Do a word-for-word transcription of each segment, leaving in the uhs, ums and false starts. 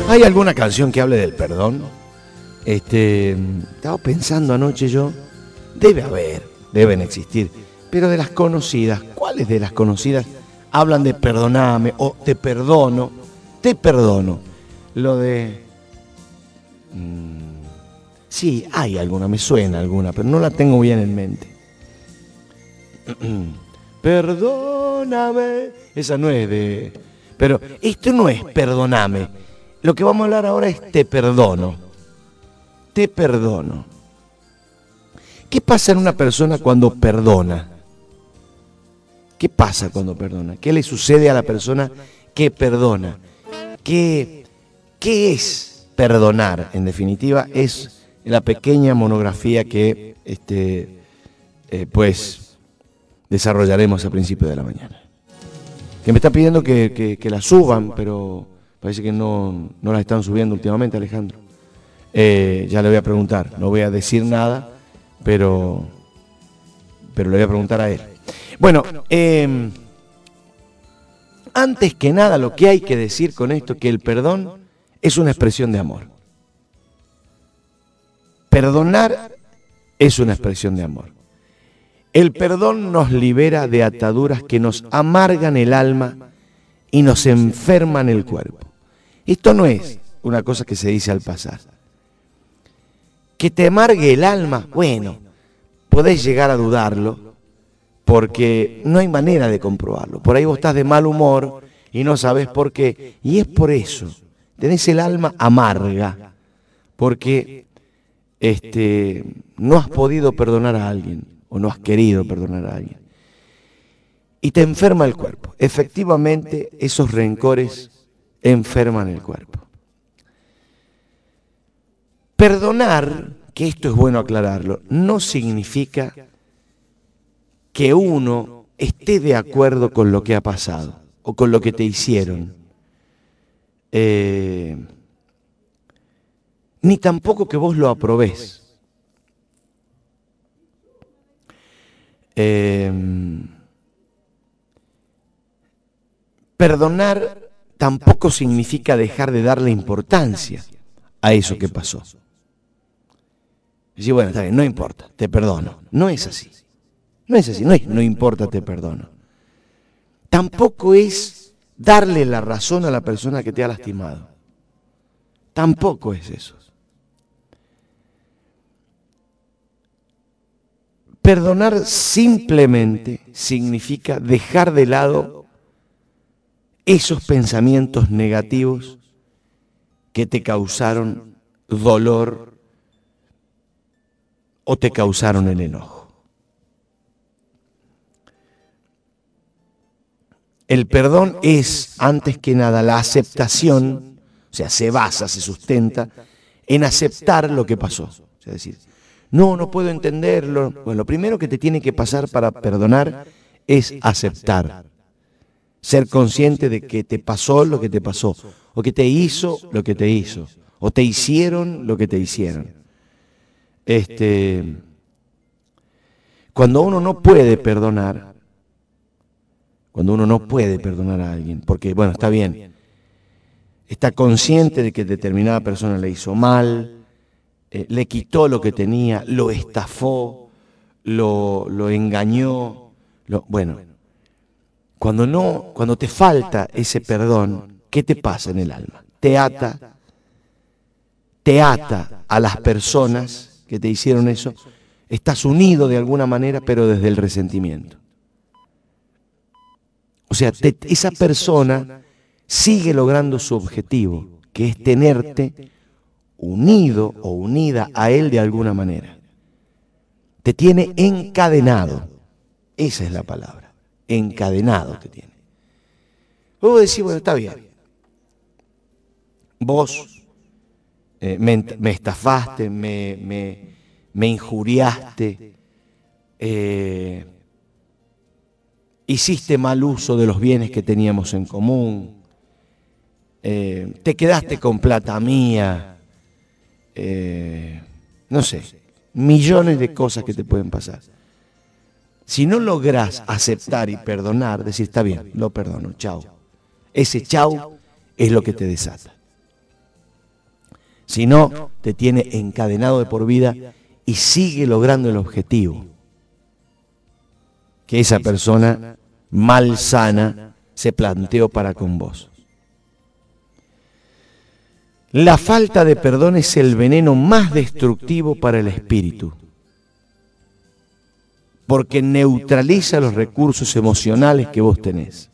¿Hay alguna canción que hable del perdón? Este, estaba pensando anoche yo, debe haber, deben existir, pero de las conocidas, ¿cuáles de las conocidas hablan de perdoname o te perdono? Te perdono. Lo de... Mmm, sí, hay alguna, me suena alguna, pero no la tengo bien en mente. Perdóname. Esa no es de... Pero esto no es perdoname. Lo que vamos a hablar ahora es te perdono. Te perdono. ¿Qué pasa en una persona cuando perdona? ¿Qué pasa cuando perdona? ¿Qué le sucede a la persona que perdona? ¿Qué, qué es perdonar? En definitiva, es la pequeña monografía que este, eh, pues desarrollaremos a principios de la mañana. Que me está pidiendo que, que, que la suban, pero parece que no, no la están subiendo últimamente, Alejandro. Eh, ya le voy a preguntar, no voy a decir nada, pero, pero le voy a preguntar a él. Bueno, eh, antes que nada lo que hay que decir con esto es que el perdón es una expresión de amor. Perdonar es una expresión de amor. El perdón nos libera de ataduras que nos amargan el alma y nos enferman el cuerpo. Esto no es una cosa que se dice al pasar. Que te amargue el alma, bueno, podés llegar a dudarlo, porque no hay manera de comprobarlo. Por ahí vos estás de mal humor y no sabés por qué. Y es por eso, tenés el alma amarga, porque este, no has podido perdonar a alguien, o no has querido perdonar a alguien. Y te enferma el cuerpo. Efectivamente, esos rencores enferman el cuerpo. Perdonar, que esto es bueno aclararlo, no significa que uno esté de acuerdo con lo que ha pasado o con lo que te hicieron. Eh, ni tampoco que vos lo aprobés. Eh, perdonar tampoco significa dejar de darle importancia a eso que pasó. Decir, bueno, está bien, no importa, te perdono. No es así. No es así, no es no importa, te perdono. Tampoco es darle la razón a la persona que te ha lastimado. Tampoco es eso. Perdonar simplemente significa dejar de lado esos pensamientos negativos que te causaron dolor o te causaron el enojo. El perdón es, antes que nada, la aceptación, o sea, se basa, se sustenta en aceptar lo que pasó. O sea, decir, no, no puedo entenderlo. Bueno, lo primero que te tiene que pasar para perdonar es aceptar. Ser consciente de que te pasó lo que te pasó, o que te hizo lo que te hizo, o te hicieron lo que te hicieron. Este, cuando uno no puede perdonar, cuando uno no puede perdonar a alguien, porque, bueno, está bien, está consciente de que determinada persona le hizo mal, eh, le quitó lo que tenía, lo estafó, lo, lo engañó, lo, bueno, cuando no, cuando te falta ese perdón, ¿qué te pasa en el alma? Te ata, te ata a las personas que te hicieron eso, estás unido de alguna manera, pero desde el resentimiento. O sea, te, esa persona sigue logrando su objetivo, que es tenerte unido o unida a él de alguna manera. Te tiene encadenado, esa es la palabra, encadenado te tiene. Vos decís, bueno, está bien, vos eh, me, me estafaste, me, me, me injuriaste, eh, hiciste mal uso de los bienes que teníamos en común, eh, te quedaste con plata mía, eh, no sé, millones de cosas que te pueden pasar. Si no lográs aceptar y perdonar, decir, está bien, lo perdono, chau. Ese chau es lo que te desata. Si no, te tiene encadenado de por vida y sigue logrando el objetivo. Que esa persona malsana se planteó para con vos. La falta de perdón es el veneno más destructivo para el espíritu, porque neutraliza los recursos emocionales que vos tenés.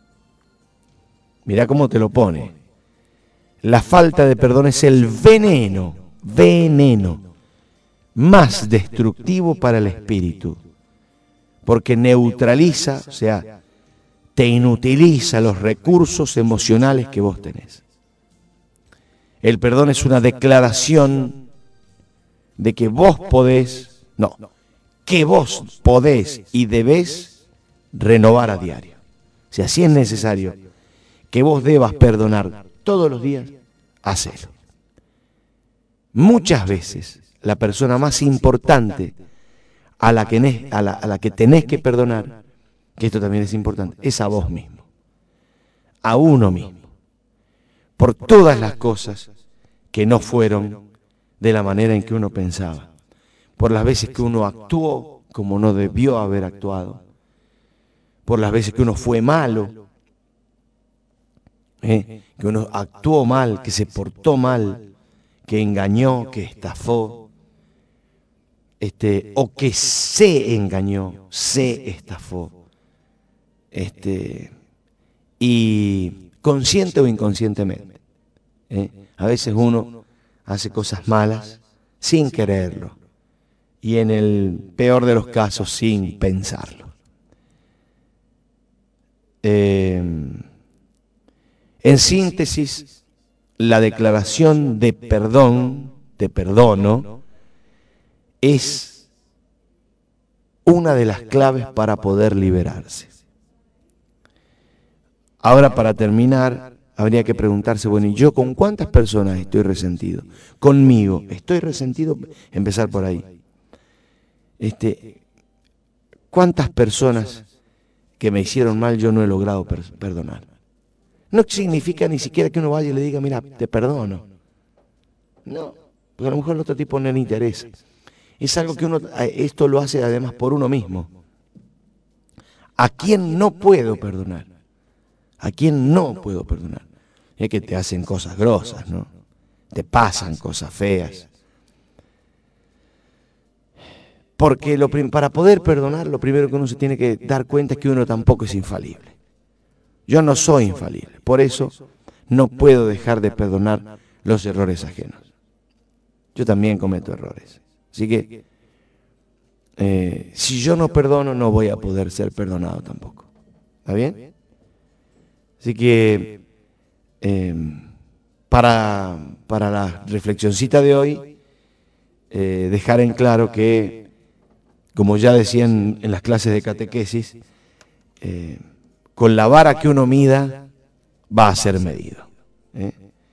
Mirá cómo te lo pone. La falta de perdón es el veneno, veneno, más destructivo para el espíritu, porque neutraliza, o sea, te inutiliza los recursos emocionales que vos tenés. El perdón es una declaración de que vos podés, no, que vos podés y debés renovar a diario. Si así es necesario que vos debas perdonar todos los días, hacelo. Muchas veces la persona más importante a la que, a la, a la que tenés que perdonar, que esto también es importante, es a vos mismo, a uno mismo, por todas las cosas que no fueron de la manera en que uno pensaba, por las veces que uno actuó como no debió haber actuado, por las veces que uno fue malo, ¿eh? que uno actuó mal, que se portó mal, que engañó, que estafó, este, o que se engañó, se estafó, este, y consciente o inconscientemente. ¿eh? A veces uno hace cosas malas sin quererlo y en el peor de los casos sin pensarlo. Eh, en síntesis, la declaración de perdón, de perdono, es una de las claves para poder liberarse. Ahora, para terminar, habría que preguntarse, bueno, ¿y yo con cuántas personas estoy resentido? Conmigo, ¿estoy resentido? Empezar por ahí. Este, ¿cuántas personas que me hicieron mal yo no he logrado per- perdonar? No significa ni siquiera que uno vaya y le diga, mira, te perdono. No, porque a lo mejor el otro tipo no le interesa. Es algo que uno, esto lo hace además por uno mismo. ¿A quién no puedo perdonar? ¿A quién no puedo perdonar? Es que te hacen cosas grosas, ¿no? Te pasan cosas feas. Porque lo, para poder perdonar, lo primero que uno se tiene que dar cuenta es que uno tampoco es infalible. Yo no soy infalible, por eso no puedo dejar de perdonar los errores ajenos. Yo también cometo errores. Así que, eh, si yo no perdono, no voy a poder ser perdonado tampoco. ¿Está bien? Así que, eh, para, para la reflexioncita de hoy, eh, dejar en claro que, como ya decían en las clases de catequesis, eh, con la vara que uno mida, va a ser medido. ¿eh?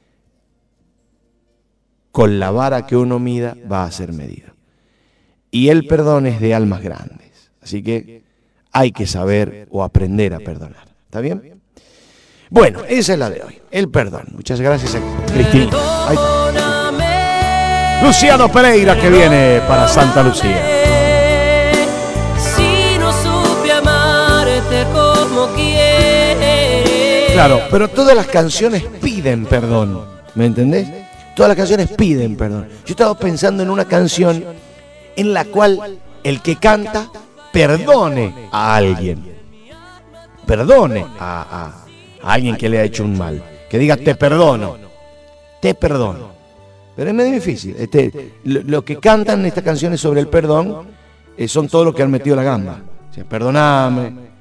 Con la vara que uno mida, va a ser medido. Y el perdón es de almas grandes. Así que hay que saber o aprender a perdonar. ¿Está bien? Bueno, esa es la de hoy, el perdón. Muchas gracias a Cristina. Ahí está. Luciano Pereira, que viene para Santa Lucía. Si no supe amarte como quieres. Claro, pero todas las canciones piden perdón, ¿me entendés? Todas las canciones piden perdón. Yo estaba pensando en una canción en la cual el que canta perdone a alguien. Perdone a, a a alguien que le ha hecho un mal, que diga te perdono, te perdono. Pero es medio difícil. Este, lo, lo que cantan estas canciones sobre el perdón eh, son todos los que han metido la gamba. O sea, perdoname,